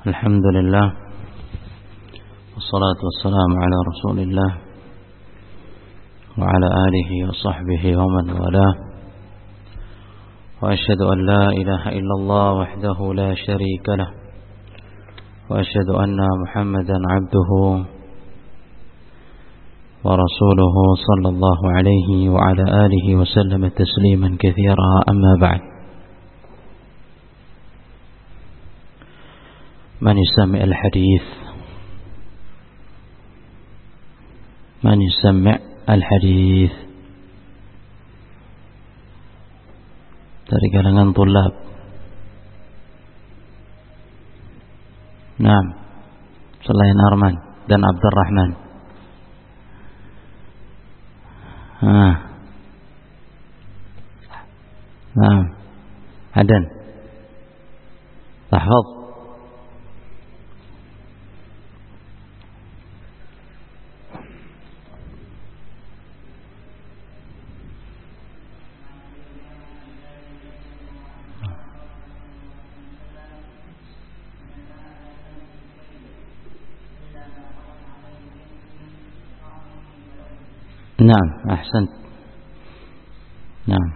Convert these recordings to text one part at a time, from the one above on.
الحمد لله والصلاة والسلام على رسول الله وعلى آله وصحبه ومن والاه وأشهد أن لا إله إلا الله وحده لا شريك له وأشهد أن محمدا عبده ورسوله صلى الله عليه وعلى آله وسلم تسليما كثيرا أما بعد من يسمع الحديث من يسمع الحديث dari kalangan tulab. Naam, selain Arman dan Abdurrahman. Naam, Adan. Tahfaz. نعم أحسنت نعم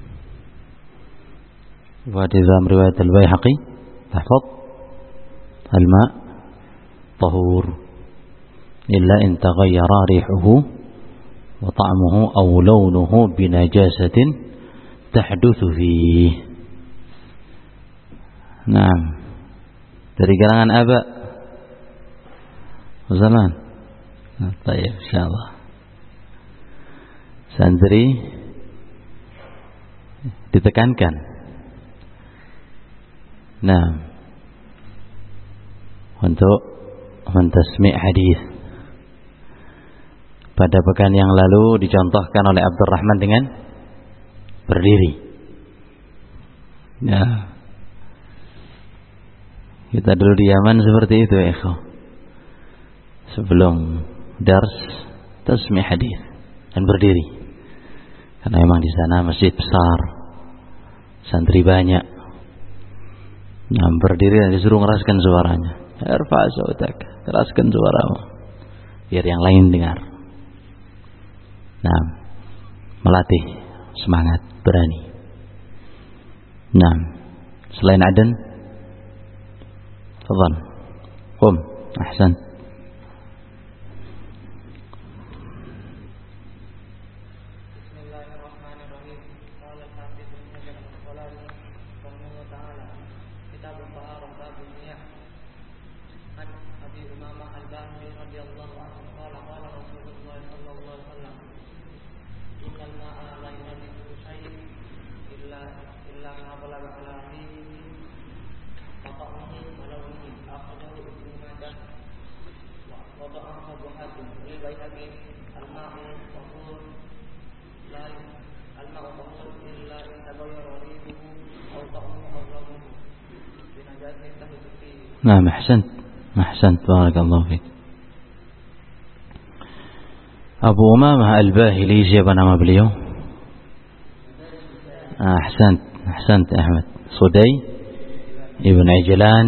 وهذا رواية البيهقي تحفظ الماء طهور إلا إن تغير ريحه وطعمه أو لونه بنجاسة تحدث فيه. نعم dari kalangan Aba Zaman. Baik, insyaallah. Santri ditekankan. Nah, untuk mentasmi' hadis. Pada pekan yang lalu dicontohkan oleh Abdurrahman dengan berdiri. Nah, kita dulu di Yaman seperti itu, ikhwan. Sebelum dars tasmi' hadis dan berdiri. Karena memang di sana masjid besar, santri banyak. Nah, berdiri dan disuruh ngeraskan suaranya. Irfa' sautak, keraskan suaramu, biar yang lain dengar. Nah, melatih semangat, berani. Nah, selain Adan, tafadhal. Qum, ahsan. Nah, ahsant, barakallahu fiik. Abu Umamah Al-Bahili, siapa nama beliau? Ahsant Ahmad. Sudai Ibn Ajlan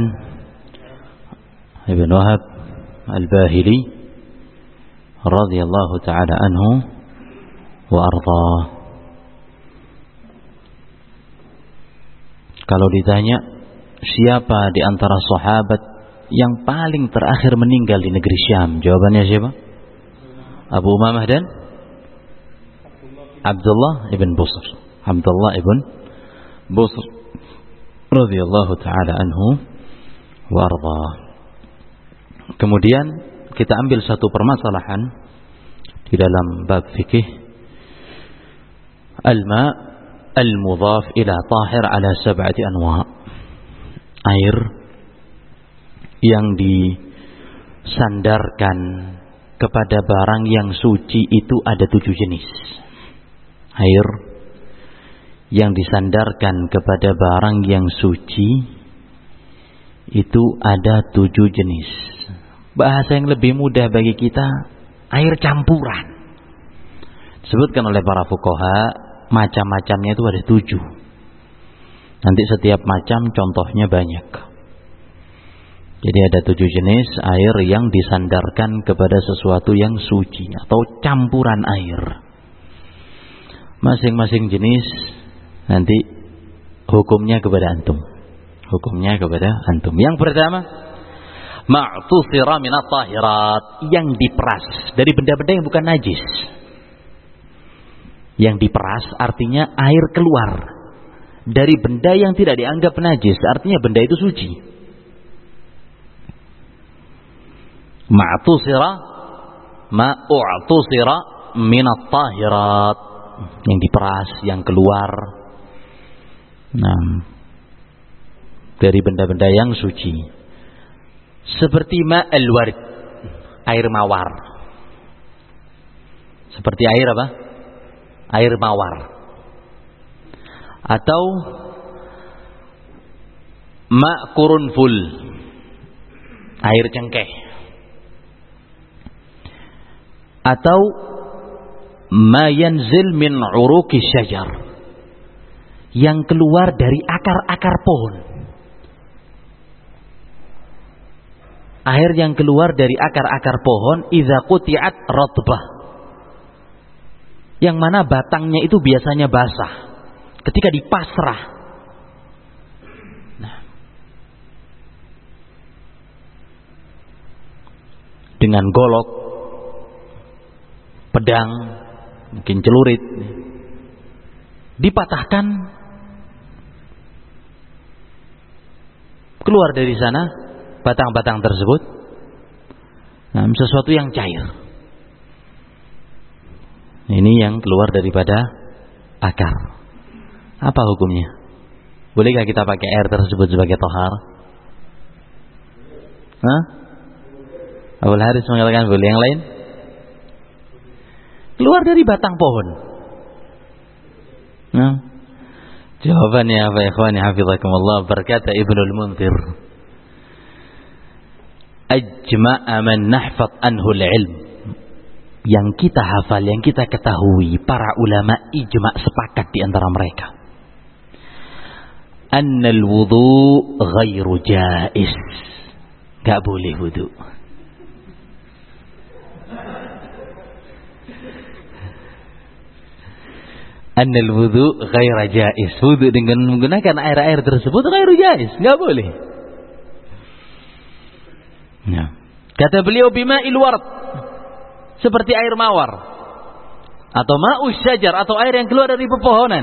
Ibn Wahab Al-Bahili radhiyallahu ta'ala anhu wa ardhah. Kalau ditanya siapa di antara sahabat yang paling terakhir meninggal di negeri Syam? Jawabannya siapa? Abu Umamah dan Abdullah ibn Busr. Abdullah ibn Busr radhiyallahu ta'ala anhu wa arda. Kemudian kita ambil satu permasalahan di dalam bab fikih. Al-ma' al-mudhaf ila tahir ala sab'ati anwa'. Air yang disandarkan kepada barang yang suci itu ada 7 jenis. Air yang disandarkan kepada barang yang suci itu ada 7 jenis. Bahasa yang lebih mudah bagi kita, air campuran. Disebutkan oleh para fuqaha, macam-macamnya itu ada 7. Nanti setiap macam contohnya banyak. Jadi ada 7 jenis air yang disandarkan kepada sesuatu yang suci atau campuran air. Masing-masing jenis nanti hukumnya kepada antum. Hukumnya kepada antum. Yang pertama, ma'tusira minat tahirat, yang diperas dari benda-benda yang bukan najis. Yang diperas artinya air keluar dari benda yang tidak dianggap najis, artinya benda itu suci. Ma'tusira minat tahirat, yang diperas, yang keluar dari benda-benda yang suci. Seperti ma'al ward, air mawar. Seperti air apa? Air mawar. Atau ma' qurunful, air cengkeh. Atau ma yanzil min uruqi syajar, yang keluar dari akar-akar pohon. Air yang keluar dari akar-akar pohon, idza quti'at ratbah, yang mana batangnya itu biasanya basah ketika dipasrah. Dengan golok, pedang, mungkin celurit, dipatahkan, keluar dari sana batang-batang tersebut, sesuatu yang cair. Ini yang keluar daripada akar. Apa hukumnya? Bolehkah kita pakai air tersebut sebagai tohar? Abul Haris mengatakan boleh. Yang lain? Keluar dari batang pohon. Jawabannya apa ya ikhwani hafizakumullah? Berkata Ibnul Munzir, ajma'a man nahfaz anhu al-ilm, yang kita hafal, yang kita ketahui, para ulama ijma' sepakat di antara mereka, annal wudu ghairu jaiz, gak boleh wudu. Annal wudu ghairu jaiz, wudu dengan menggunakan air-air tersebut ghairu jaiz, gak boleh. Kata beliau, bima'il ward, seperti air mawar, atau ma'us syajar, atau air yang keluar dari pepohonan.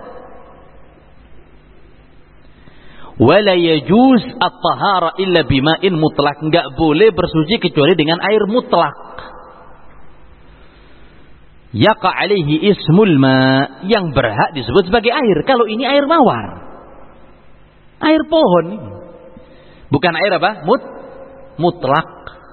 Wala yajuz at-tahara illa bima'in mutlak, enggak boleh bersuci kecuali dengan air mutlak. Yaqa alaihi ismul ma, yang berhak disebut sebagai air. Kalau ini air mawar, air pohon, bukan air apa? Mutlak.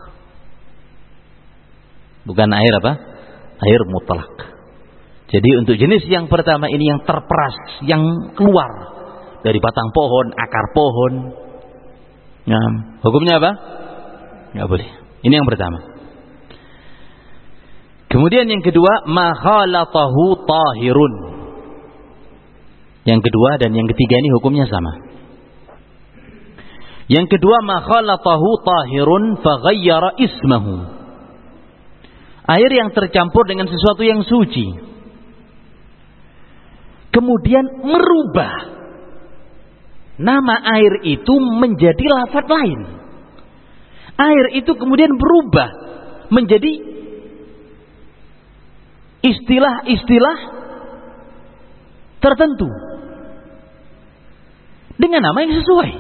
Bukan air apa? Air mutlak. Jadi untuk jenis yang pertama ini, yang terperas, yang keluar dari batang pohon, akar pohon, hukumnya apa? Nggak boleh. Ini yang pertama. Kemudian yang kedua, ma khalatahu tahirun. Yang kedua dan yang ketiga ini hukumnya sama. Yang kedua, ma khalatahu tahirun faghayyara ismahu, air yang tercampur dengan sesuatu yang suci, kemudian merubah nama air itu menjadi lafaz lain. Air itu kemudian berubah menjadi istilah-istilah tertentu dengan nama yang sesuai.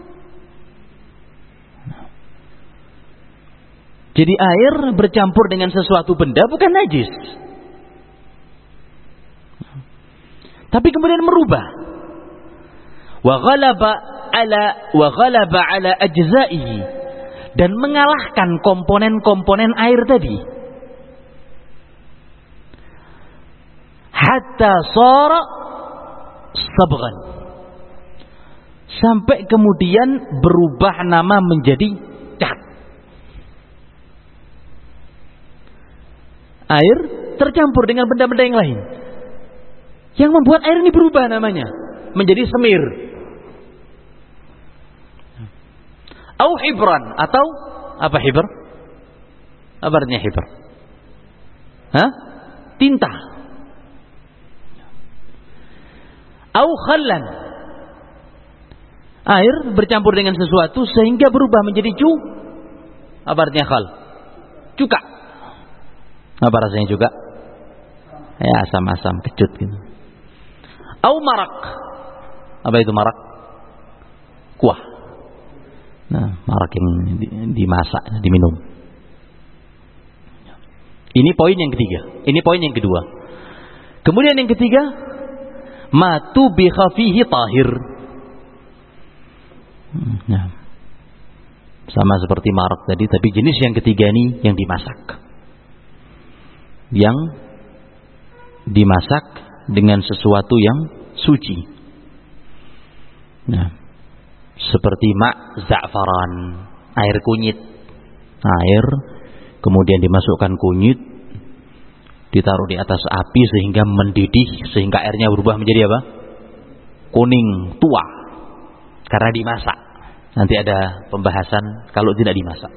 Jadi air bercampur dengan sesuatu benda bukan najis, tapi kemudian merubah. Wa ghalaba ala ajza'ihi, dan mengalahkan komponen-komponen air tadi. Hatta shara sabghan, sampai kemudian berubah nama menjadi cat. Air tercampur dengan benda-benda yang lain, yang membuat air ini berubah namanya menjadi semir. Au hibran, atau apa hibr? Apa artinya hibr? Hah? Tinta. Au khallan, air bercampur dengan sesuatu sehingga berubah menjadi apa artinya khal? Cuka. Apa rasanya cuka? Ya, asam-asam, kecut gitu. Au marak. Apa itu marak? Kuah. Nah, marak yang dimasak, diminum. Ini poin yang ketiga. Ini poin yang kedua. Kemudian yang ketiga, matu bi khafihi tahir. Nah, sama seperti marak tadi, tapi jenis yang ketiga ini yang dimasak. Yang dimasak dengan sesuatu yang suci. Nah, seperti za'faran, air kunyit. Air, kemudian dimasukkan kunyit, ditaruh di atas api sehingga mendidih, sehingga airnya berubah menjadi apa? Kuning, tua. Karena dimasak. Nanti ada pembahasan kalau tidak dimasak.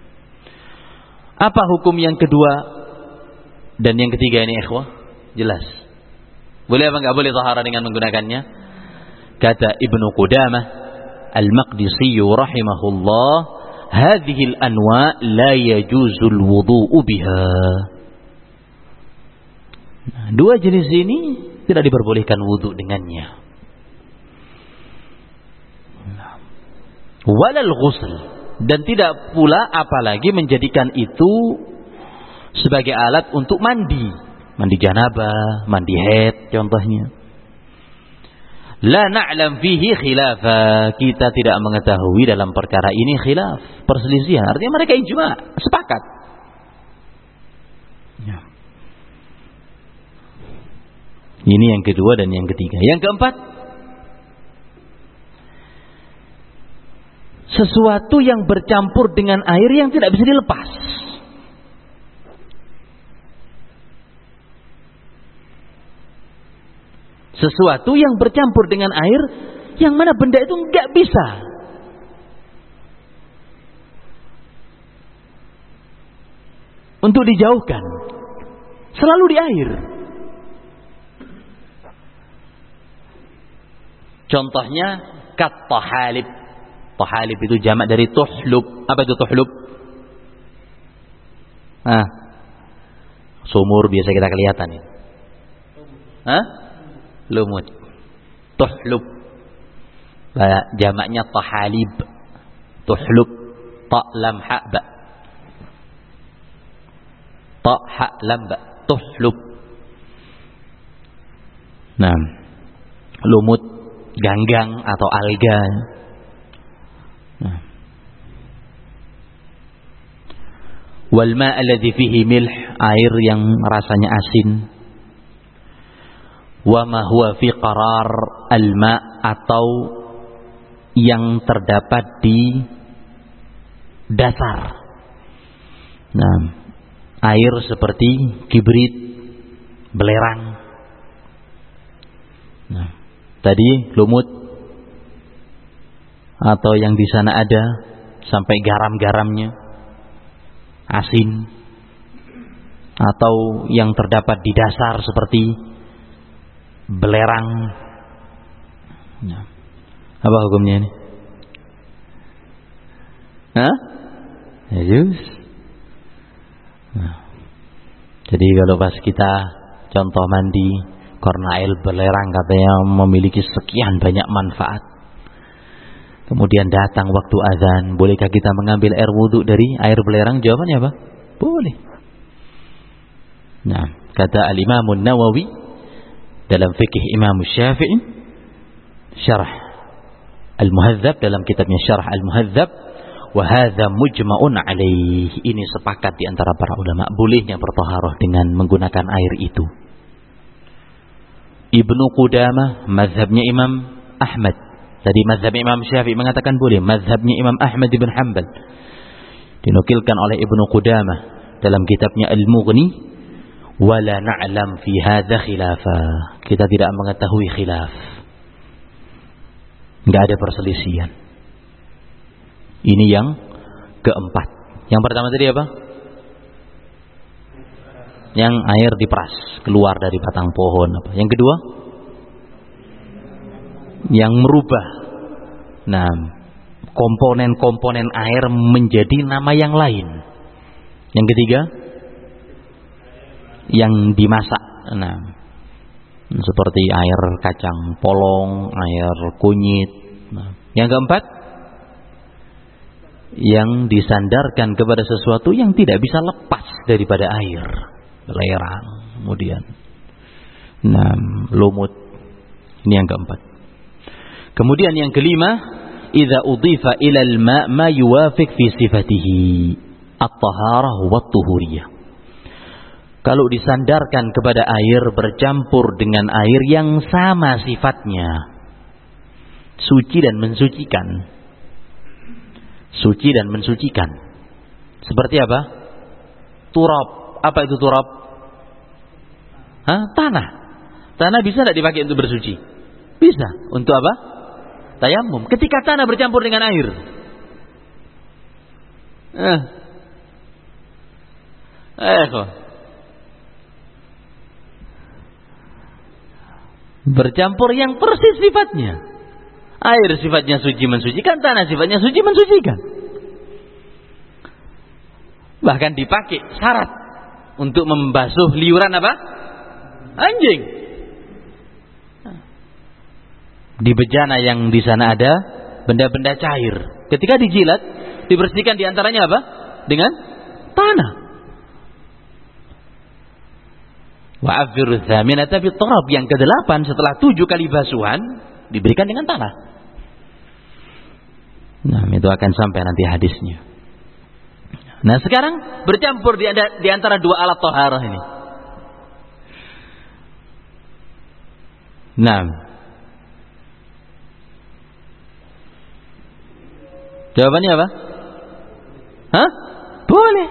Apa hukum yang kedua dan yang ketiga ini, ikhwah? Jelas. Boleh apa enggak boleh tahara dengan menggunakannya? Kata Ibnu Qudamah Al-Maqdisi rahimahullah, hadhihi al-anwa la yajuzul wudu'u biha. Dua jenis ini tidak diperbolehkan wudu dengannya. Walal ghusl, dan tidak pula apalagi menjadikan itu sebagai alat untuk mandi janabah, mandi haid contohnya. La na'lam fihi khilafa, kita tidak mengetahui dalam perkara ini khilaf, perselisihan. Artinya mereka ijma, sepakat. Ya. Ini yang kedua dan yang ketiga. Yang keempat, sesuatu yang bercampur dengan air yang tidak bisa dilepas. Sesuatu yang bercampur dengan air yang mana benda itu nggak bisa untuk dijauhkan, selalu di air. Contohnya kat tahalib. Tahalib itu jamak dari tuhlub. Apa itu tuhlub? Sumur biasa kita kelihatan ya. Lumut. Tuhlub. Jamaknya tahalib. Tuhlub. Ta lam ha ba. Ta ha lam ba. Tuhlub. Nah, lumut, ganggang atau alga. Wal ma' alladhi fihi milh, air yang rasanya asin. Wa ma huwa fi qarar al-ma', atau yang terdapat di dasar. Nah, air seperti kibrit, belerang. Nah, tadi lumut, atau yang di sana ada sampai garam-garamnya, asin, atau yang terdapat di dasar seperti belerang. Nah, apa hukumnya ini? Ya jus. Nah, jadi kalau pas kita contoh mandi, kornail belerang katanya memiliki sekian banyak manfaat. Kemudian datang waktu azan, bolehkah kita mengambil air wudhu dari air belerang? Jawabannya apa? Boleh. Nah, kata Al-Imam Nawawi dalam fikih Imam Syafi'i, Syarah Al-Muhadzab, dalam kitabnya Syarah Al-Muhadzab, wa hadza mujma'un alaih, ini sepakat di antara para ulama bolehnya bertaharah dengan menggunakan air itu. Ibnu Qudamah, mazhabnya Imam Ahmad. Tadi mazhab Imam Syafi'i mengatakan boleh, mazhabnya Imam Ahmad bin Hanbal dinukilkan oleh Ibnu Qudamah dalam kitabnya Al-Mughni, wala na'lam fi hadza khilafa, kita tidak mengetahui khilaf, enggak ada perselisihan. Ini yang keempat. Yang pertama tadi apa? Yang air diperas keluar dari batang pohon. Yang kedua, yang merubah komponen-komponen air menjadi nama yang lain. Yang ketiga, yang dimasak. Seperti air kacang polong, air kunyit. Yang keempat, yang disandarkan kepada sesuatu yang tidak bisa lepas daripada air, belerang, kemudian lumut. Ini yang keempat. Kemudian yang kelima, idza udhifa ila al-ma' ma yuwafiq fi sifatihi at-taharah wa at-tuhuriyah. Kalau disandarkan kepada air bercampur dengan air yang sama sifatnya, suci dan mensucikan. Suci dan mensucikan. Seperti apa? Turab. Apa itu turab? Tanah. Tanah bisa tidak dipakai untuk bersuci? Bisa. Untuk apa? Tayamum. Ketika tanah bercampur dengan air. Bercampur yang persis sifatnya. Air sifatnya suci mensucikan, tanah sifatnya suci mensucikan. Bahkan dipakai syarat untuk membasuh liuran apa? Anjing. Di bejana yang di sana ada benda-benda cair. Ketika dijilat, dibersihkan diantaranya apa? Dengan tanah. Wa'afiru thaminata biturab. Yang ke-8 setelah 7 kali basuhan diberikan dengan tanah. Itu akan sampai nanti hadisnya. Sekarang bercampur di antara dua alat taharah ini. Jawabannya apa? Boleh.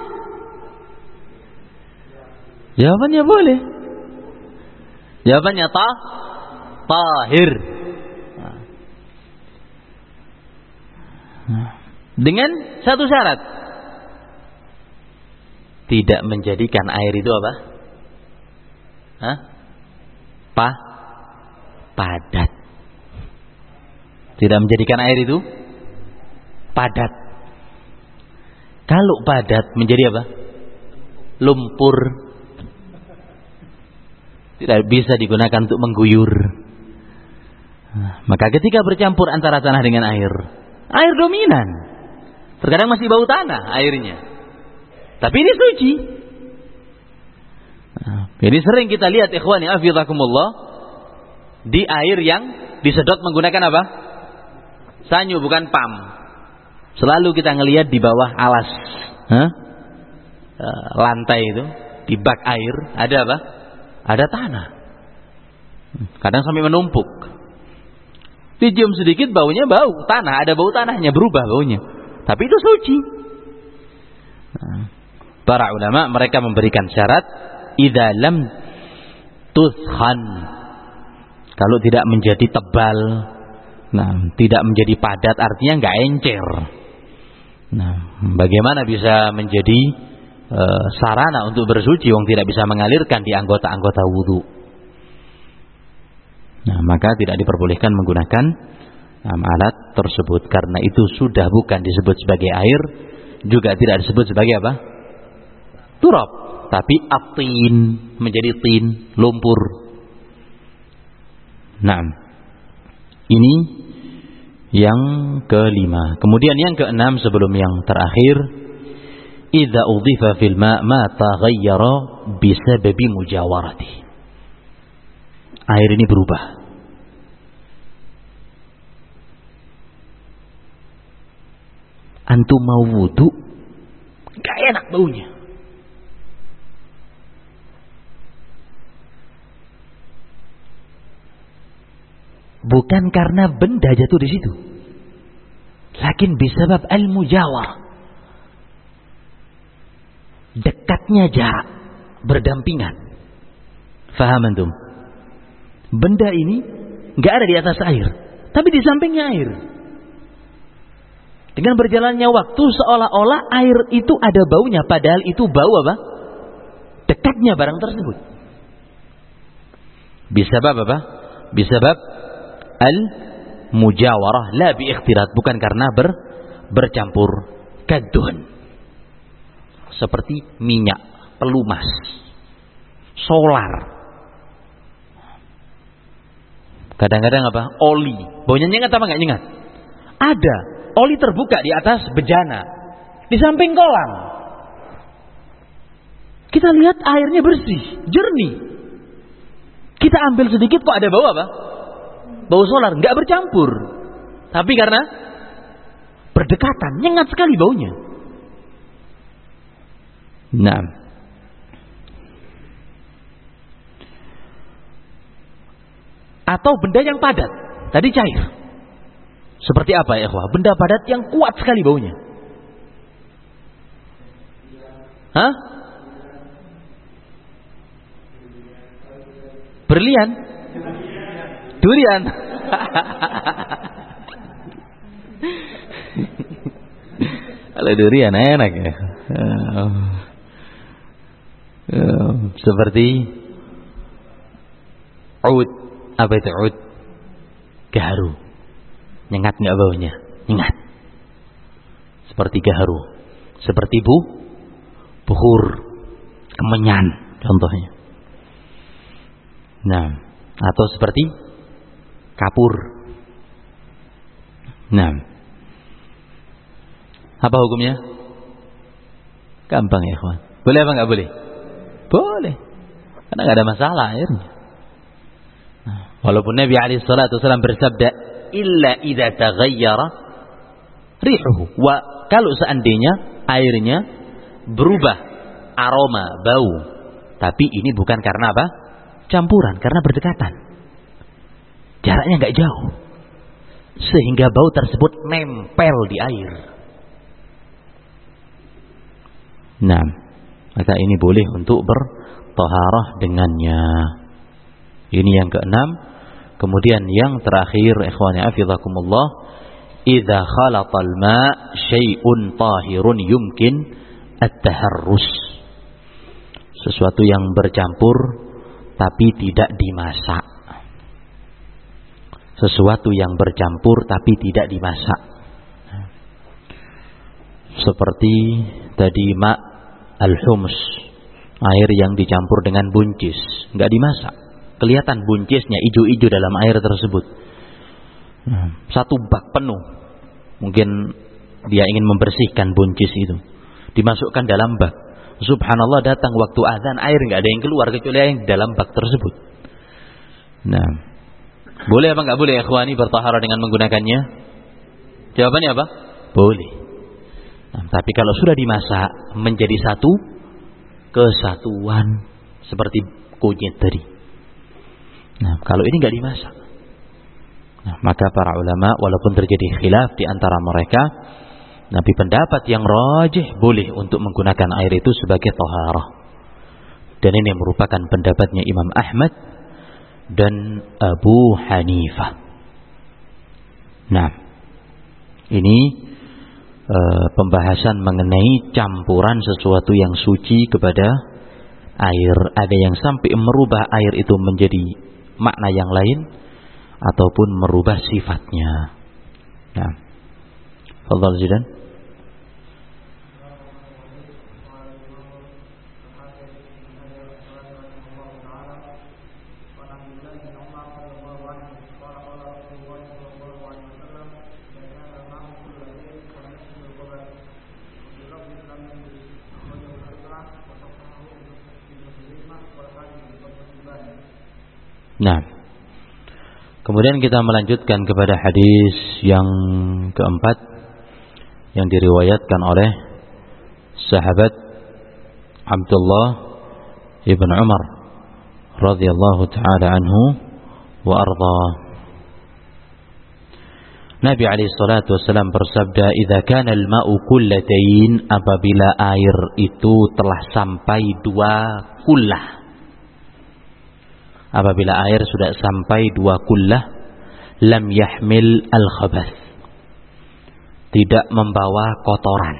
Jawabannya boleh. Jawabannya tahir. Dengan satu syarat. Tidak menjadikan air itu apa? Padat. Tidak menjadikan air itu padat. Kalau padat menjadi apa? Lumpur. Tidak bisa digunakan untuk mengguyur. Maka ketika bercampur antara tanah dengan air dominan. Terkadang masih bau tanah airnya. Tapi ini suci. Jadi sering kita lihat ikhwani hafizakumullah, di air yang disedot menggunakan apa? Sanyu, bukan pam. Selalu kita ngelihat di bawah alas lantai itu, di bak air ada apa? Ada tanah. Kadang sampai menumpuk. Dicium sedikit baunya bau tanah, ada bau tanahnya, berubah baunya. Tapi itu suci. Para ulama mereka memberikan syarat idza lam tuskhan. Kalau tidak menjadi tebal, tidak menjadi padat, artinya enggak encer. Bagaimana bisa menjadi sarana untuk bersuci wong tidak bisa mengalirkan di anggota-anggota wudu? Maka tidak diperbolehkan menggunakan alat tersebut karena itu sudah bukan disebut sebagai air, juga tidak disebut sebagai apa? Turab, tapi atin, menjadi tin, lumpur. Ini yang kelima. Kemudian yang keenam sebelum yang terakhir, idza udhifa fil ma' ma taghayyara bisababi mujawarati. Air ini berubah. Antum mau wudu, gak enak baunya. Bukan karena benda jatuh di situ, lakin bisabab al-mujawar, dekatnya jarak, berdampingan. Faham antum? Benda ini nggak ada di atas air, tapi di sampingnya air. Dengan berjalannya waktu seolah-olah air itu ada baunya, padahal itu bau apa? Dekatnya barang tersebut. Bisabab apa? Bisabab al-mujawarah la bi ikhtilat, bukan karena bercampur. Kadduhun, seperti minyak, pelumas, solar. Kadang-kadang apa? Oli. Baunya nyengat apa enggak nyengat? Ada. Oli terbuka di atas bejana, di samping kolam. Kita lihat airnya bersih, jernih. Kita ambil sedikit, kok ada bau apa? Bau solar, nggak bercampur. Tapi karena berdekatan, nyengat sekali baunya. Nah, atau benda yang padat, tadi cair. Seperti apa ya, ikhwah? Benda padat yang kuat sekali baunya. Hah? Berlian? Durian? Kalau durian enak ya. Seperti ud. Apa itu ud? Gaharu. Nyengat nggak baunya? Nyengat. Seperti gaharu. Seperti buhur. Kemenyan contohnya. Nah, atau seperti kapur. Nah, apa hukumnya? Gampang ya, kawan. Boleh apa nggak boleh? Boleh, karena nggak ada masalah akhirnya. Nah, walaupun Nabi alaihi salatu wasallam bersabda, illa idza taghayyara rihuhu. Wa, kalau seandainya airnya berubah aroma, bau, tapi ini bukan karena apa? Campuran, karena berdekatan. Jaraknya nggak jauh, sehingga bau tersebut nempel di air. Nah, maka ini boleh untuk bertaharah dengannya. Ini yang keenam. Kemudian yang terakhir, ikhwani hafizakumullah, idza khalatal ma' syai'un tahirun yumkin at-taharrus. Sesuatu yang bercampur tapi tidak dimasak. Sesuatu yang bercampur tapi tidak dimasak. Seperti tadi ma' al-hums, air yang dicampur dengan buncis, nggak dimasak. Kelihatan buncisnya ijo-ijo dalam air tersebut. Satu bak penuh. Mungkin dia ingin membersihkan buncis itu. Dimasukkan dalam bak. Subhanallah, datang waktu azan, air nggak ada yang keluar kecuali yang dalam bak tersebut. Nah, boleh apa nggak boleh ikhwani bertaharah dengan menggunakannya? Jawabannya apa? Boleh. Nah, tapi kalau sudah dimasak menjadi satu kesatuan seperti kunyit tadi. Nah, kalau ini nggak dimasak, nah, maka para ulama walaupun terjadi khilaf di antara mereka, tapi pendapat yang rajih boleh untuk menggunakan air itu sebagai taharah. Dan ini merupakan pendapatnya Imam Ahmad dan Abu Hanifah. Nah, ini pembahasan mengenai campuran sesuatu yang suci kepada air. Ada yang sampai merubah air itu menjadi makna yang lain ataupun merubah sifatnya. Nah, fadhal Zidan. Nah, kemudian kita melanjutkan kepada hadis yang keempat yang diriwayatkan oleh sahabat Abdullah ibn Umar radhiyallahu taala anhu wa arda. Nabi alaihi salatu wasallam bersabda, "Idza kana al-ma'u kullatain," apabila air itu telah sampai 2 kullah. Apabila air sudah sampai 2 kullah, lam yahmil al-khabath, tidak membawa kotoran.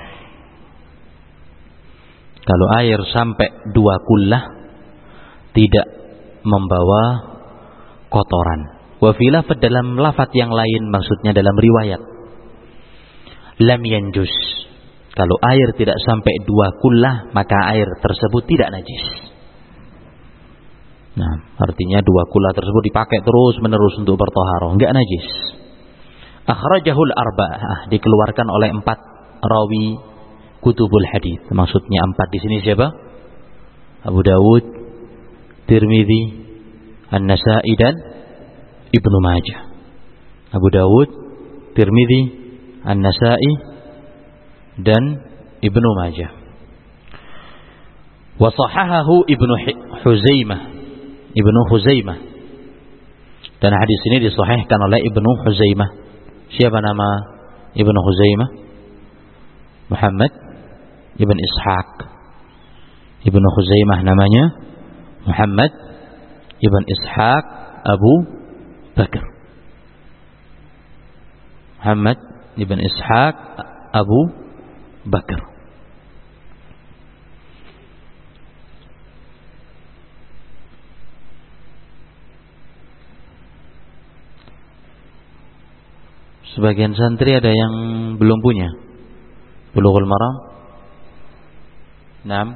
Kalau air sampai 2 kullah tidak membawa kotoran. Wa fi lafadz, dalam lafadz yang lain, maksudnya dalam riwayat, lam yanjus. Kalau air tidak sampai 2 kullah, maka air tersebut tidak najis. Nah, artinya 2 kullah tersebut dipakai terus menerus untuk bertoharoh, enggak najis. Akhrajahul arba'ah, dikeluarkan oleh 4 rawi kutubul hadis. Maksudnya 4 di sini siapa? Abu Dawud, Tirmidzi, An-Nasa'i dan Ibnu Majah. Abu Dawud, Tirmidzi, An-Nasa'i dan Ibnu Majah. Wa sahahahu Ibnu Huzaimah. Dan hadis ini disahihkan oleh Ibnu Huzaimah. Siapa nama Ibnu Huzaimah? Muhammad Ibn Ishaq. Ibnu Huzaimah namanya Muhammad Ibn Ishaq Abu Bakar. Muhammad Ibn Ishaq Abu Bakar. Sebagian santri ada yang belum punya Bulughul Maram. 6.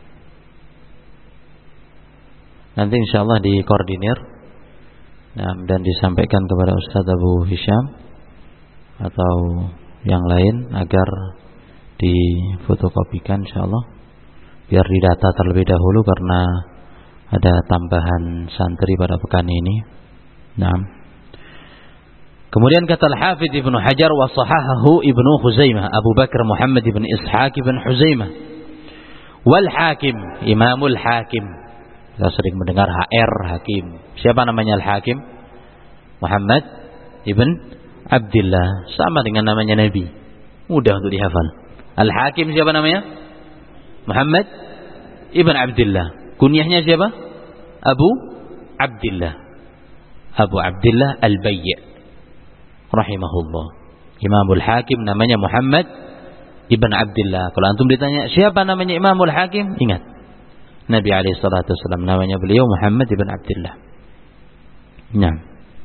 Nanti insyaallah dikoordinir dan disampaikan kepada Ustaz Abu Hisham atau yang lain agar difotokopikan insyaallah, biar didata terlebih dahulu karena ada tambahan santri pada pekan ini. 6. Kemudian kata Al-Hafidz Ibnu Hajar, wa sahahahu Ibnu Huzaimah, Abu Bakar Muhammad ibn Ishaq ibn Huzaimah. Wal Hakim, Imamul Hakim. Kita sering mendengar HR, Hakim. Siapa namanya Al-Hakim? Muhammad ibn Abdullah, sama dengan namanya Nabi. Mudah untuk dihafal. Al-Hakim siapa namanya? Muhammad ibn Abdullah. Kunyahnya siapa? Abu Abdullah. Abu Abdullah Al-Bayy' rahimahullah. Imamul Hakim namanya Muhammad ibn Abdullah. Kalau antum ditanya siapa namanya Imamul Hakim, ingat Nabi alaihi salatu wasallam, namanya beliau Muhammad ibn Abdullah. Nah.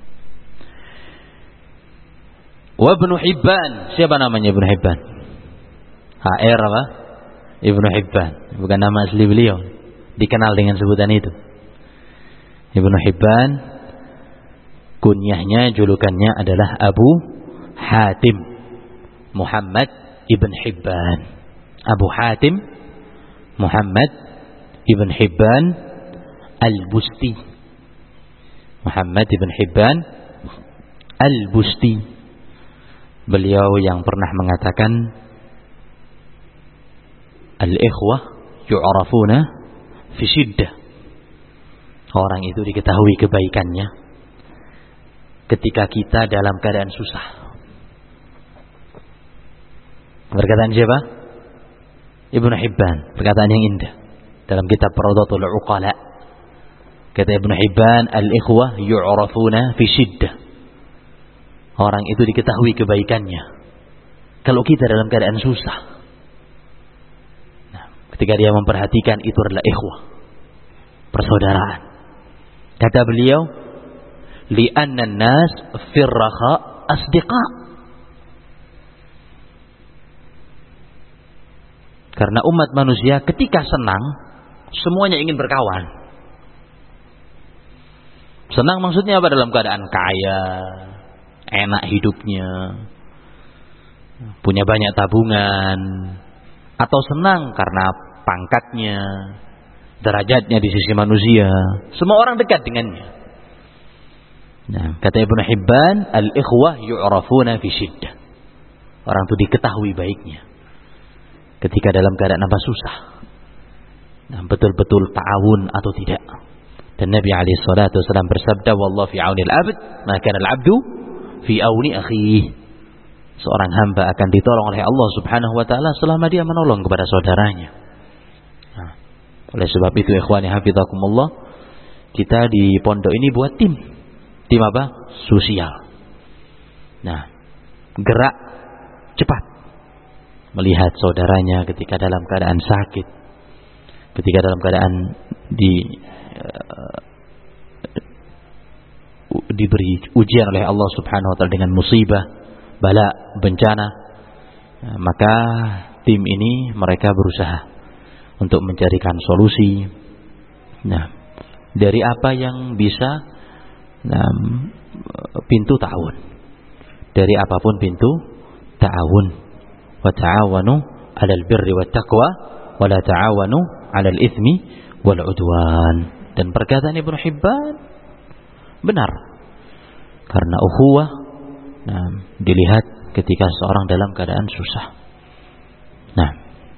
Wa Ibnu Hibban, siapa namanya Ibnu Hibban? HR apa? Ibnu Hibban, bukan nama asli beliau, dikenal dengan sebutan itu. Ibnu Hibban, kunyahnya, julukannya adalah Abu Hatim Muhammad ibn Hibban. Abu Hatim Muhammad ibn Hibban Al-Busti. Muhammad ibn Hibban Al-Busti. Beliau yang pernah mengatakan, al-ikhwah yu'rafuna fi syiddah. Orang itu diketahui kebaikannya ketika kita dalam keadaan susah. Perkataan siapa? Ibnu Hibban, perkataan yang indah dalam kitab Rawdatul Uqala. Kata Ibnu Hibban, al-ikhwah yu'rafuna fi syiddah. Orang itu diketahui kebaikannya kalau kita dalam keadaan susah. Nah, ketika dia memperhatikan, itu adalah ikhwah, persaudaraan. Kata beliau, li'anna an-nas fir raha asdiqa. Karena umat manusia ketika senang semuanya ingin berkawan. Senang maksudnya apa? Dalam keadaan kaya, enak hidupnya, punya banyak tabungan, atau senang karena pangkatnya, derajatnya di sisi manusia, semua orang dekat dengannya. Nah, kata Ibnu Hibban, al-ikhwah yu'rafuna fi syiddah. Orang itu diketahui baiknya ketika dalam keadaan apa? Susah. Nah, betul-betul ta'awun atau tidak. Dan Nabi alaihi salatu wasallam bersabda, wallahu fi auni al-'abd, ma kana al-'abdu fi auni akhihi. Seorang hamba akan ditolong oleh Allah Subhanahu wa taala selama dia menolong kepada saudaranya. Nah, oleh sebab itu ikhwani hafizakumullah, kita di pondok ini buat tim apa? Sosial. Nah, gerak cepat melihat saudaranya ketika dalam keadaan sakit, ketika dalam keadaan diberi ujian oleh Allah Subhanahu wa taala dengan musibah, bala, bencana, maka tim ini mereka berusaha untuk mencarikan solusi. Nah, dari apa yang bisa, pintu ta'awun, dari apapun pintu ta'awun. Wa ta'awanu 'alal birri wat taqwa wa la ta'awanu 'alal itsmi wal 'udwan. Dan perkataan Ibnu Hibban benar, karena ukhuwah dilihat ketika seorang dalam keadaan susah. Nah,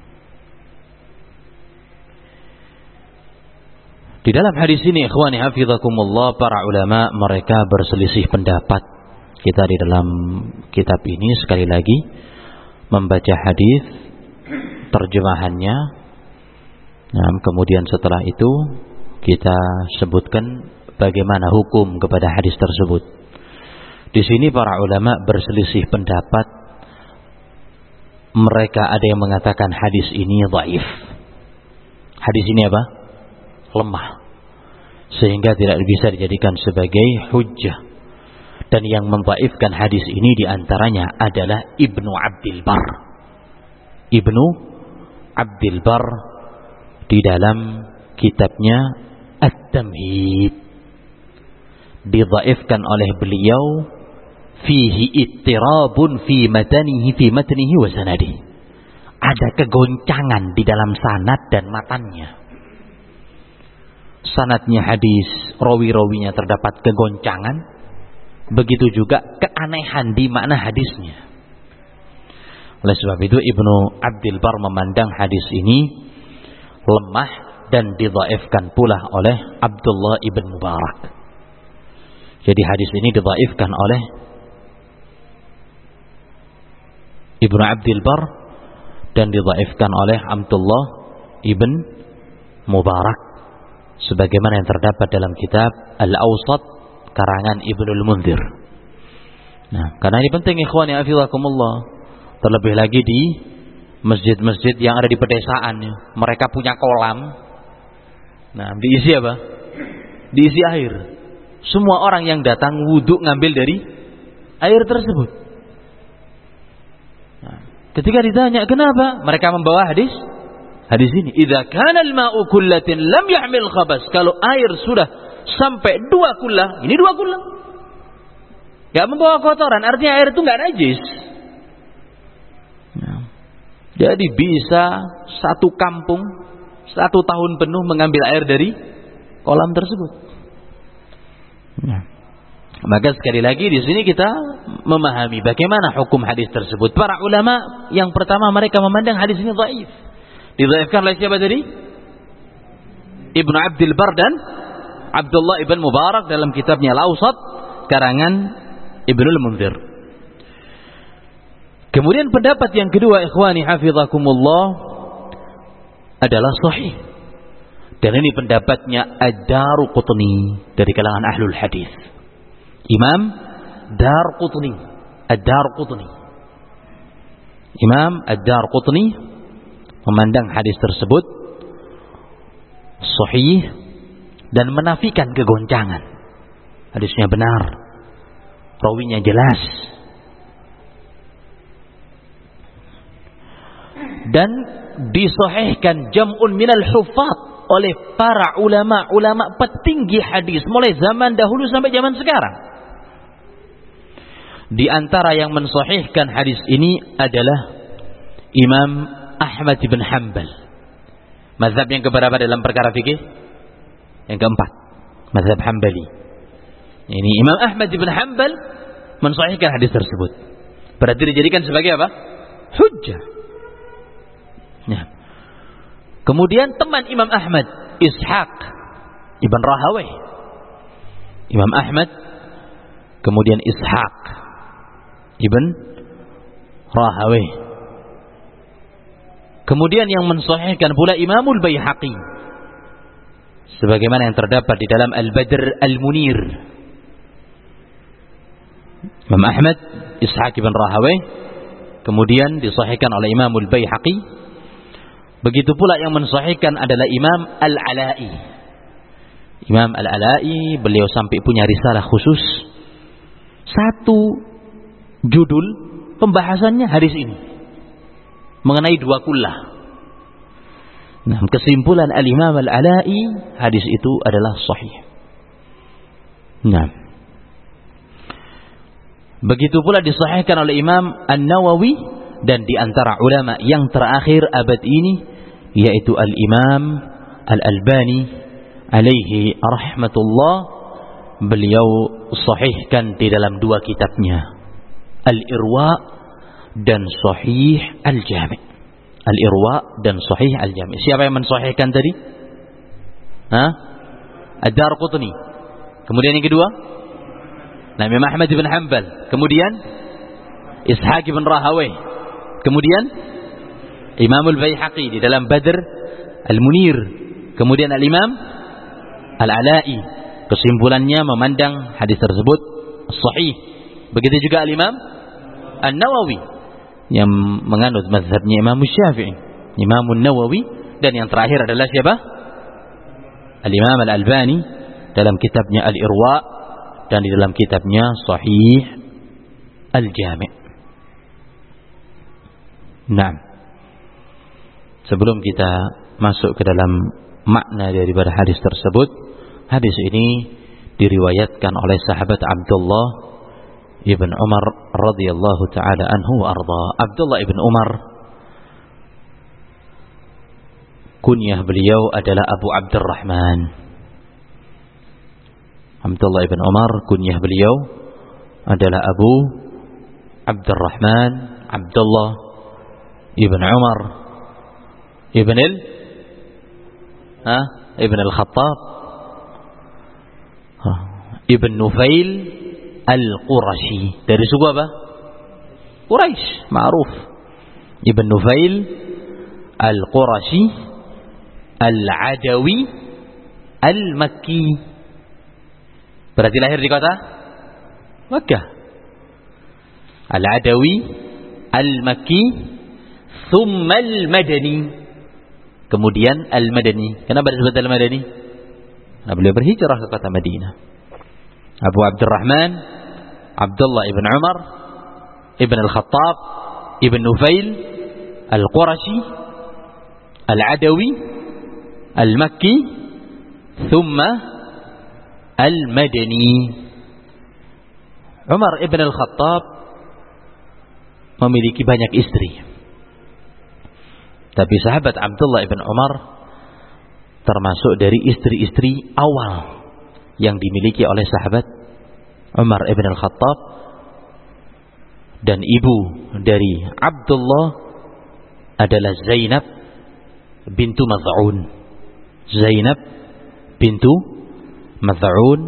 di dalam hadis ini, ikhwani hafizakumullah, para ulama mereka berselisih pendapat. Kita di dalam kitab ini sekali lagi membaca hadis, terjemahannya. Nah, kemudian setelah itu kita sebutkan bagaimana hukum kepada hadis tersebut. Di sini para ulama berselisih pendapat. Mereka ada yang mengatakan hadis ini dhaif. Hadis ini apa? Lemah, sehingga tidak bisa dijadikan sebagai hujjah. Dan yang mendhaifkan hadis ini diantaranya adalah Ibnu Abdul Bar. Ibnu Abdul Bar di dalam kitabnya At-Tamhid didhaifkan oleh beliau, fihi ittirabun fi matnihi wa sanadihi. Ada kegoncangan di dalam sanad dan matannya. Sanadnya hadis, rawi-rawinya terdapat kegoncangan. Begitu juga keanehan di makna hadisnya. Oleh sebab itu Ibnu Abdul Bar memandang hadis ini lemah dan didhaifkan pula oleh Abdullah ibn Mubarak. Jadi hadis ini didhaifkan oleh Ibnu Abdul Bar dan didhaifkan oleh Abdullah ibn Mubarak, sebagaimana yang terdapat dalam kitab Al-Awsat karangan Ibnul Munzir. Nah, karena ini penting ikhwani hafizakumullah, terlebih lagi di masjid-masjid yang ada di pedesaan, mereka punya kolam. Nah, diisi apa? Diisi air. Semua orang yang datang wudhu ngambil dari air tersebut. Nah, ketika ditanya kenapa, mereka membawa hadis ini. Idza kana al-ma'u kullatin lam yahmil khabas. Kalau air sudah sampai 2 kullah, ini 2 kullah, gak membawa kotoran, artinya air itu gak najis. Nah, jadi bisa 1 kampung 1 tahun penuh mengambil air dari kolam tersebut. Nah, maka sekali lagi di sini kita memahami bagaimana hukum hadis tersebut. Para ulama yang pertama mereka memandang hadis ini dhaif. Didhaifkan oleh siapa tadi? Ibnu Abdul Bar dan Abdullah ibn Mubarak dalam kitabnya Al-Awsat karangan Ibnul Munzir. Kemudian pendapat yang kedua ikhwani hafizakumullah adalah sahih. Dan ini pendapatnya Ad-Darqutni dari kalangan ahlul hadis. Imam Darqutni, Ad-Darqutni. Imam Ad-Darqutni memandang hadis tersebut sahih dan menafikan kegoncangan. Hadisnya benar, rawinya jelas, dan disahihkan jam'un minal huffaz oleh para ulama petinggi hadis mulai zaman dahulu sampai zaman sekarang. Di antara yang mensahihkan hadis ini adalah Imam Ahmad bin Hanbal. Mazhab yang keberapa dalam perkara fikih? Yang keempat, mazhab Hambali. Ini Imam Ahmad bin Hanbal mensahihkan hadis tersebut. Berarti dijadikan sebagai apa? Hujjah. Ya. Kemudian teman Imam Ahmad, Ishaq ibn Rahawai. Imam Ahmad, kemudian Ishaq ibn Rahawai. Kemudian yang mensahihkan pula Imamul Baihaqi, sebagaimana yang terdapat di dalam Al-Badr Al-Munir. Imam Ahmad, Ishaq ibn Rahawai, kemudian disahihkan oleh Imam Al-Baihaqi. Begitu pula yang mensahihkan adalah Imam Al-Ala'i. Imam Al-Ala'i beliau sampai punya risalah khusus, satu judul pembahasannya hadis ini mengenai dua kullah. Nah, kesimpulan Al-Imam Al-Ala'i, hadis itu adalah sahih. Nah, begitu pula disahihkan oleh Imam An-Nawawi, dan di antara ulama yang terakhir abad ini yaitu Al-Imam Al-Albani alaihi rahmatullah, beliau sahihkan di dalam dua kitabnya, Al-Irwa dan Sahih Al-Jami'. Al-Irwa dan Sahih Al-Jami'. Siapa yang mensahihkan tadi? Ad-Darqutni. Kemudian yang kedua, Imam Ahmad bin Hanbal. Kemudian Ishaq bin Rahawayh. Kemudian Imam Al-Baihaqi di dalam Badr Al-Munir. Kemudian Al-Imam Al-Ala'i. Kesimpulannya memandang hadis tersebut sahih. Begitu juga Al-Imam An-Nawawi yang menganut mazhabnya Imam Syafi'i, Imam An-Nawawi. Dan yang terakhir adalah siapa? Al-Imam Al-Albani dalam kitabnya Al-Irwa dan di dalam kitabnya Sahih Al-Jami'. Nah, sebelum kita masuk ke dalam makna daripada hadis tersebut, hadis ini diriwayatkan oleh sahabat Abdullah ibn Umar radhiyallahu taala anhu wa arda. Abdullah ibn Umar, kunyah beliau adalah Abu Abdurrahman. Abdullah ibn Umar, kunyah beliau adalah Abu Abdurrahman, Abdullah ibn Umar ibn al-Khattab ibn Nufail al-Qurashi. Dari suku apa? Quraisy, ma'ruf. Ibn Nufail al-Qurashi al-Adawi al-Makki. Berarti lahir di kota Makkah. Al-Adawi al-Makki thumma al-Madani. Kemudian al-Madani. Kenapa disebut al-Madani? Karena beliau berhijrah ke kota Madinah. Abu Abdurrahman Abdullah ibn Umar ibn al-Khattab ibn Nufail al-Qurashi al-Adawi al-Makki thumma al-Madani. Umar ibn al-Khattab memiliki banyak istri, tapi sahabat Abdullah ibn Umar termasuk dari istri-istri awal yang dimiliki oleh sahabat Umar ibn al-Khattab. Dan ibu dari Abdullah adalah Zainab bintu Maz'un. Zainab bintu Maz'un,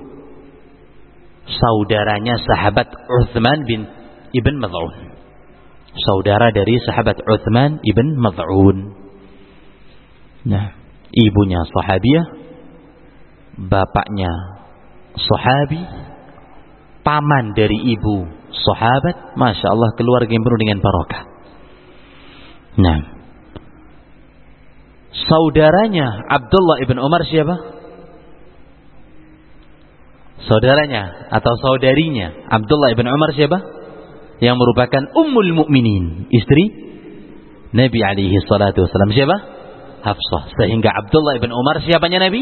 saudaranya sahabat Uthman ibn Maz'un. Saudara dari sahabat Uthman ibn Maz'un. Nah, ibunya sahabiyah, bapaknya sahabi, paman dari ibu sahabat. Masya Allah, keluarga yang penuh dengan barokah. Nah, saudaranya Abdullah ibn Umar siapa? Saudaranya atau saudarinya Abdullah ibn Umar siapa? Yang merupakan Ummul Mukminin, istri Nabi alaihi salatu wasallam. Siapa? Hafsah. Sehingga Abdullah ibn Umar siapanya Nabi?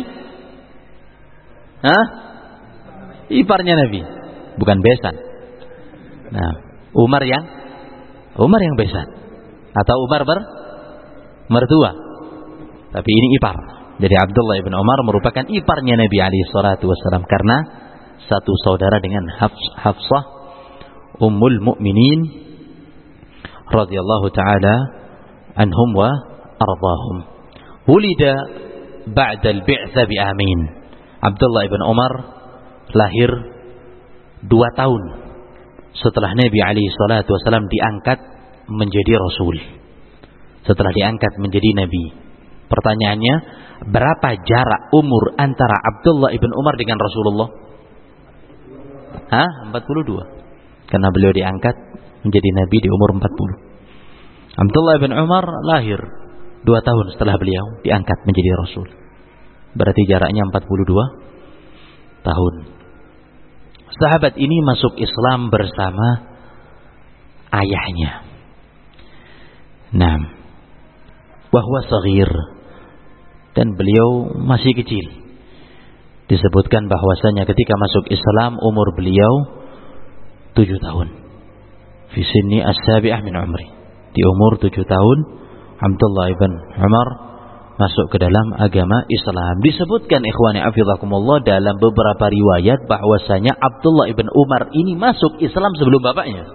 Iparnya Nabi, bukan besan. Nah, Umar yang besan atau Umar mertua. Tapi ini ipar. Jadi Abdullah ibn Umar merupakan iparnya Nabi alaihi salatu wasallam karena satu saudara dengan Hafsah Ummul Mukminin radhiyallahu taala anhum wa ardahum. Wulida ba'da al-bi'tsah bi amin. Abdullah ibn Umar lahir 2 tahun setelah Nabi alaihi salatu wasallam diangkat menjadi rasul. Setelah diangkat menjadi nabi. Pertanyaannya, berapa jarak umur antara Abdullah ibn Umar dengan Rasulullah? 42. Karena beliau diangkat menjadi nabi di umur 40. Abdullah bin Umar lahir 2 tahun setelah beliau diangkat menjadi rasul. Berarti jaraknya 42 tahun. Sahabat ini masuk Islam bersama ayahnya. Naam. Wahwa saghir, dan beliau masih kecil. Disebutkan bahwasanya ketika masuk Islam umur beliau 7 tahun. Fi sinni as-sabi'ah min umri. Di umur 7 tahun Abdullah ibn Umar masuk ke dalam agama Islam. Disebutkan ikhwani hafizakumullah dalam beberapa riwayat bahwasanya Abdullah ibn Umar ini masuk Islam sebelum bapaknya.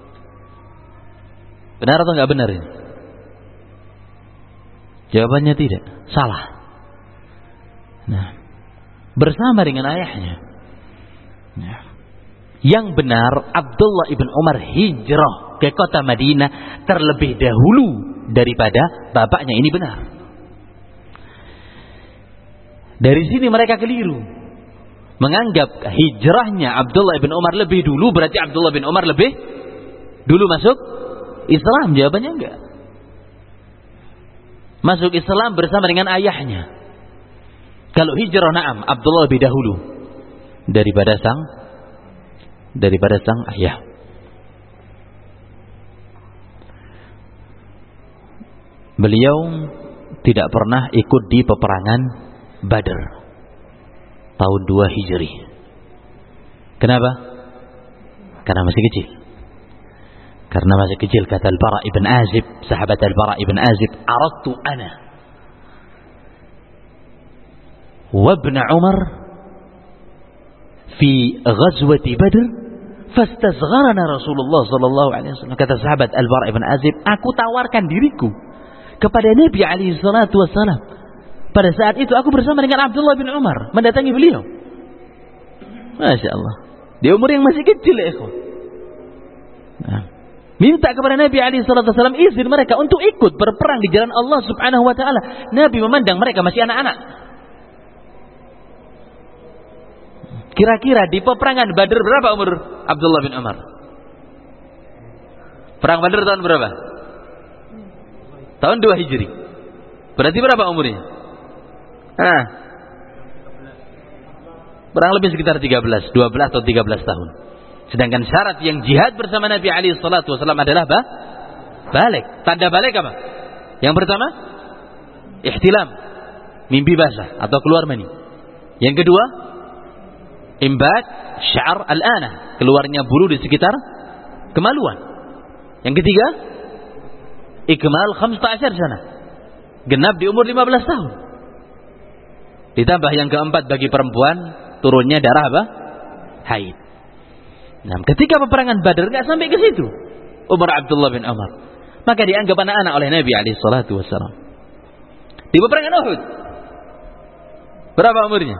Benar atau enggak benar ini? Jawabannya tidak, salah. Nah, bersama dengan ayahnya. Nah, yang benar Abdullah ibn Umar hijrah ke kota Madinah terlebih dahulu daripada bapaknya, ini benar. Dari sini mereka keliru, menganggap hijrahnya Abdullah ibn Umar lebih dulu, berarti Abdullah bin Umar lebih dulu masuk Islam. Jawabannya enggak. Masuk Islam bersama dengan ayahnya. Kalau hijrah, na'am, Abdullah lebih dahulu daripada sang ayah. Beliau tidak pernah ikut di peperangan Badr tahun 2 Hijri. Kenapa? Karena masih kecil. Karena masih kecil, kata Al-Bara ibn Azib, sahabat Al-Bara ibn Azib, aradtu ana wa ibn Umar fi ghazwati Badr fastasgharana Rasulullah sallallahu alaihi wasallam. Kata sahabat Al-Bara ibn Azib, aku tawarkan diriku kepada Nabi alaihi salatu wasallam. Pada saat itu aku bersama dengan Abdullah bin Umar mendatangi beliau. Masya Allah, di umur yang masih kecil ya ikhwan. Nah, minta kepada Nabi alaihi salatu wasallam izin mereka untuk ikut berperang di jalan Allah Subhanahu wa taala. Nabi memandang mereka masih anak-anak. Kira-kira di peperangan Badr berapa umur Abdullah bin Umar? Perang Badr tahun berapa? Tahun 2 Hijri. Berarti berapa umurnya? Kurang lebih sekitar 12 atau 13 tahun. Sedangkan syarat yang jihad bersama Nabi alaihi salatu wasallam adalah balik. Tanda balik apa? Yang pertama, ihtilam, mimpi basah atau keluar mani. Yang kedua, imbat sya'ar al-ana, keluarnya bulu di sekitar kemaluan. Yang ketiga, ikmal 15 sana, genap di umur 15 tahun. Ditambah yang keempat bagi perempuan, turunnya darah apa? Haid. Nah, ketika peperangan Badar nggak sampai ke situ umur Abdullah bin Umar, maka dianggap anak-anak oleh Nabi alaihi salatu wasallam. Di peperangan Uhud berapa umurnya?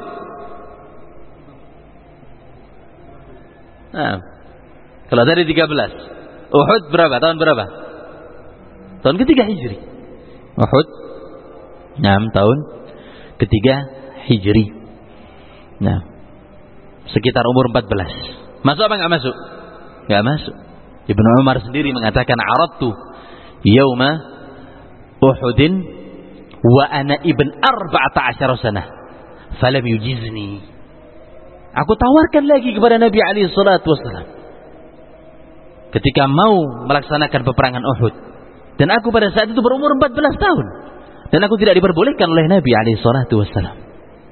Nah, kalau tadi 13, Uhud berapa? Tahun berapa? Tahun ketiga Hijri. Uhud 6 tahun ketiga Hijri. Nah, sekitar umur 14. Masuk apa enggak masuk? Enggak masuk. Ibnu Umar sendiri mengatakan aradtu yauma Uhudin wa ana ibn 14 sanah falam yujizni. Aku tawarkan lagi kepada Nabi alaihi salatu wasallam ketika mau melaksanakan peperangan Uhud, dan aku pada saat itu berumur 14 tahun dan aku tidak diperbolehkan oleh Nabi alaihi salatu wasallam.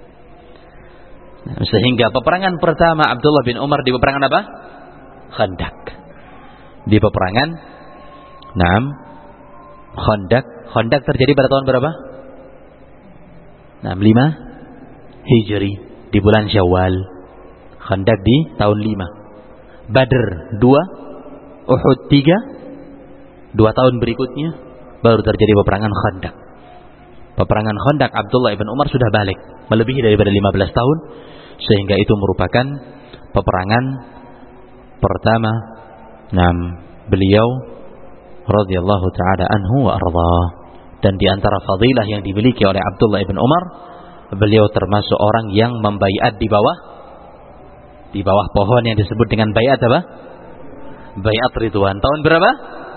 Sehingga peperangan pertama Abdullah bin Umar di peperangan apa? Khandaq. Di peperangan Khandaq terjadi pada tahun berapa? 5 Hijri, di bulan Syawal. Khandaq di tahun 5. Badr 2, Uhud 3. 2 tahun berikutnya baru terjadi peperangan Khandaq. Peperangan Khandaq Abdullah bin Umar sudah balik, melebihi daripada 15 tahun, sehingga itu merupakan peperangan pertama beliau radhiyallahu taala anhu wa arda. Dan di antara fadilah yang dimiliki oleh Abdullah bin Umar, beliau termasuk orang yang membaiat di bawah pohon yang disebut dengan baiat apa? Bai'at Ridwan tahun berapa?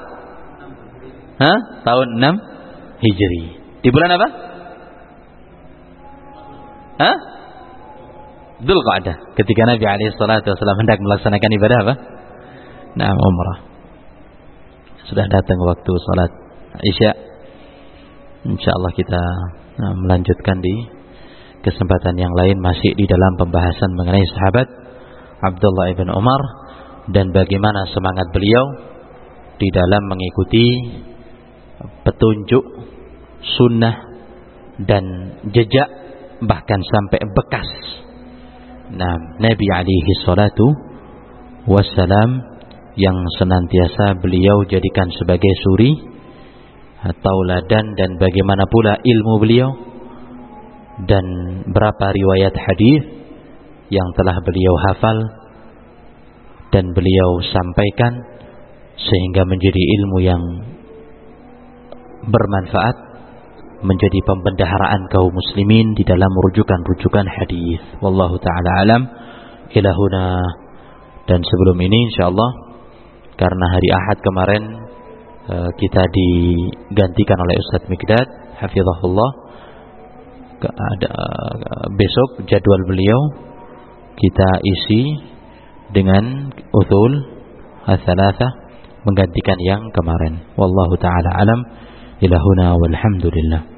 Tahun 6 Hijri. Di bulan apa? Dzulqa'dah. Ketika Nabi alaihi salatu wasallam hendak melaksanakan ibadah apa? Umrah. Sudah datang waktu salat Isya. Insyaallah kita melanjutkan di kesempatan yang lain, masih di dalam pembahasan mengenai sahabat Abdullah ibn Umar dan bagaimana semangat beliau di dalam mengikuti petunjuk, sunnah dan jejak, bahkan sampai bekas Nabi alaihi salatu wassalam yang senantiasa beliau jadikan sebagai suri, tauladan, dan bagaimana pula ilmu beliau dan berapa riwayat hadis yang telah beliau hafal dan beliau sampaikan sehingga menjadi ilmu yang bermanfaat, menjadi pembendaharaan kaum muslimin di dalam rujukan-rujukan hadis. Wallahu taala alam. Ilahuna. Dan sebelum ini insyaallah, karena hari Ahad kemarin kita digantikan oleh Ustadz Mikdad hafizahullah, besok jadwal beliau kita isi dengan usul ats-tsalatsah menggantikan yang kemarin. Wallahu taala alam. Ilahuna walhamdulillah.